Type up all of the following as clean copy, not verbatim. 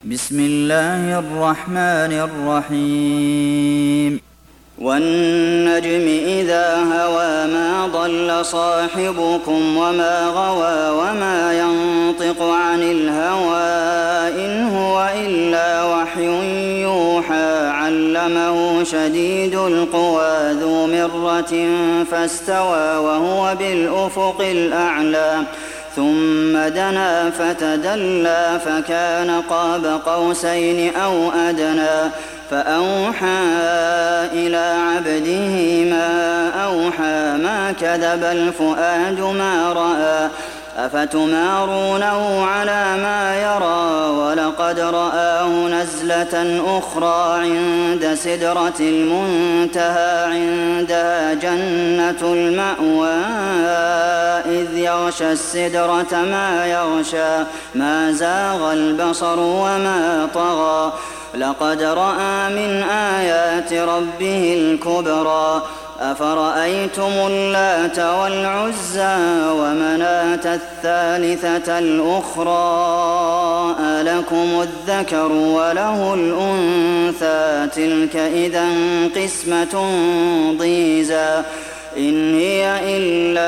بسم الله الرحمن الرحيم والنجم إذا هوى ما ضل صاحبكم وما غوى وما ينطق عن الهوى إن هو إلا وحي يوحى علمه شديد القوى ذو مرة فاستوى وهو بالأفق الأعلى ثم دنا فتدلى فكان قاب قوسين أو أدنى فأوحى إلى عبده ما أوحى ما كذب الفؤاد ما رأى أفتمارونه على ما يرى ولقد رآه نزلة أخرى عند سدرة المنتهى عندها جنة المأوى إذ يغشى السدرة ما يغشى ما زاغ البصر وما طغى لقد رأى من آيات ربه الكبرى أفرأيتم اللات والعزى ومناة الثالثة الأخرى ألكم الذكر وله الأنثى تلك إذا قسمة ضيزى إن هي إلا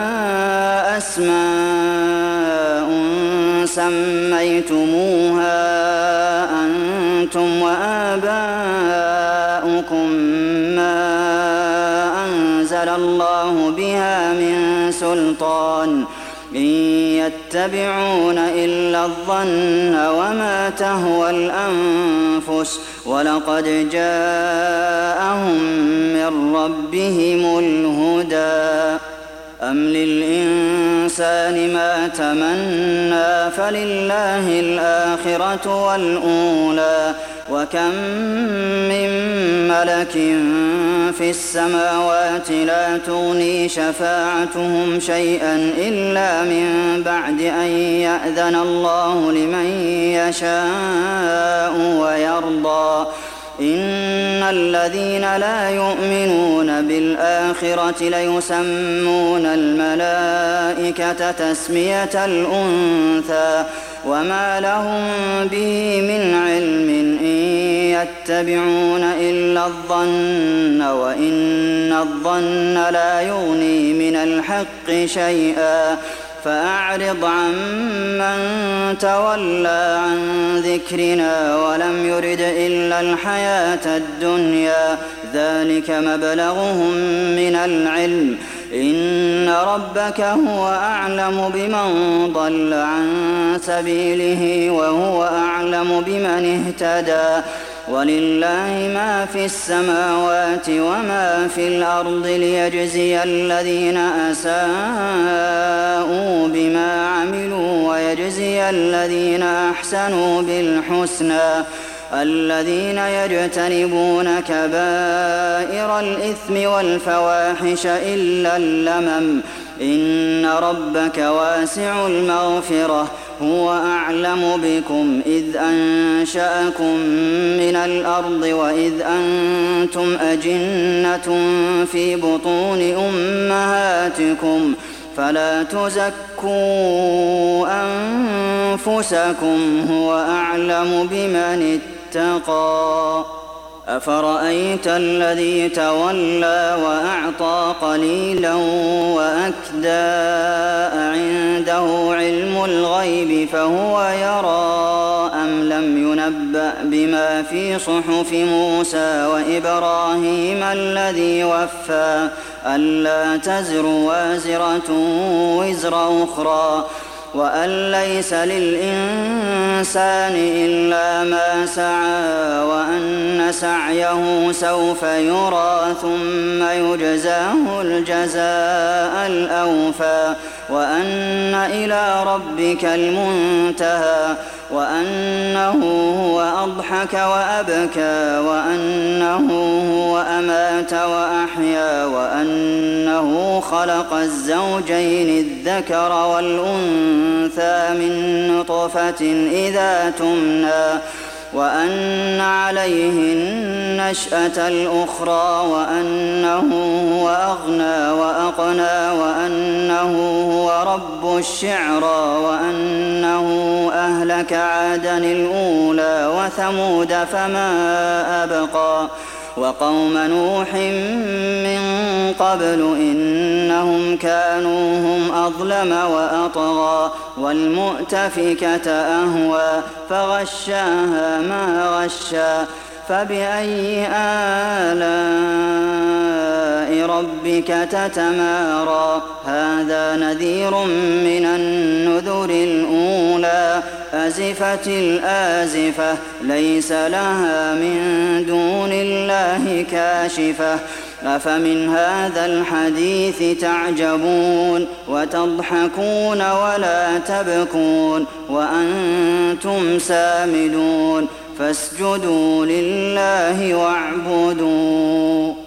أسماء سميتموها أنتم وآباؤكم ما أنزل الله بها من سلطان إن يتبعون إلا الظن وما تهوى الأنفس ولقد جاءهم من ربهم الهدى أم للإنسان ما تمنى فلله الآخرة والأولى وكم من ملك في السماوات لا تغني شفاعتهم شيئا إلا من بعد أن يأذن الله لمن يشاء ويرضى إن الذين لا يؤمنون بالآخرة ليسمون الملائكة تسمية الأنثى وما لهم به من علم إن يتبعون إلا الظن وإن الظن لا يغني من الحق شيئا فأعرض عمن تولى عن ذكرنا ولم يرد إلا الحياة الدنيا ذلك مبلغهم من العلم إن ربك هو أعلم بمن ضل عن سبيله وهو أعلم بمن اهتدى ولله ما في السماوات وما في الأرض ليجزي الذين أساءوا بما عملوا ويجزي الذين أحسنوا بالحسنى الذين يجتنبون كبائر الإثم والفواحش إلا اللمم إن ربك واسع المغفرة هو أعلم بكم إذ أنشأكم من الأرض وإذ أنتم أجنة في بطون أمهاتكم فلا تزكوا أنفسكم هو أعلم بمن اتقى أفرأيت الذي تولى وأعطى قليلا وأكدى عنده علم الغيب فهو يرى أم لم ينبأ بما في صحف موسى وإبراهيم الذي وفى ألا تزر وازرة وزر أخرى وأن ليس للإنسان إلا ما سعى وأن سعيه سوف يرى ثم يجزاه الجزاء الأوفى وأن إلى ربك المنتهى وأنه هو أضحك وأبكى وأنه هو أمات وأحيا وأنه خلق الزوجين الذكر والأنثى من نطفة إذا تمنى وأن عليه النشأة الأخرى وأنه هو أغنى وأقنى وأنه هو رب الشعرى وأنه أهلك عادا الأولى وثمود فما أبقى وقوم نوح من قبل إنهم كانوا هم أظلم وأطغى والمؤتفكة أهوى فغشاها ما غشى فبأي آلاء ربك تتمارى هذا نذير من النذر الأولى أزفت الآزفة ليس لها من دون الله كاشفة أفمن هذا الحديث تعجبون وتضحكون ولا تبكون وأنتم سامدون فاسجدوا لله واعبدوا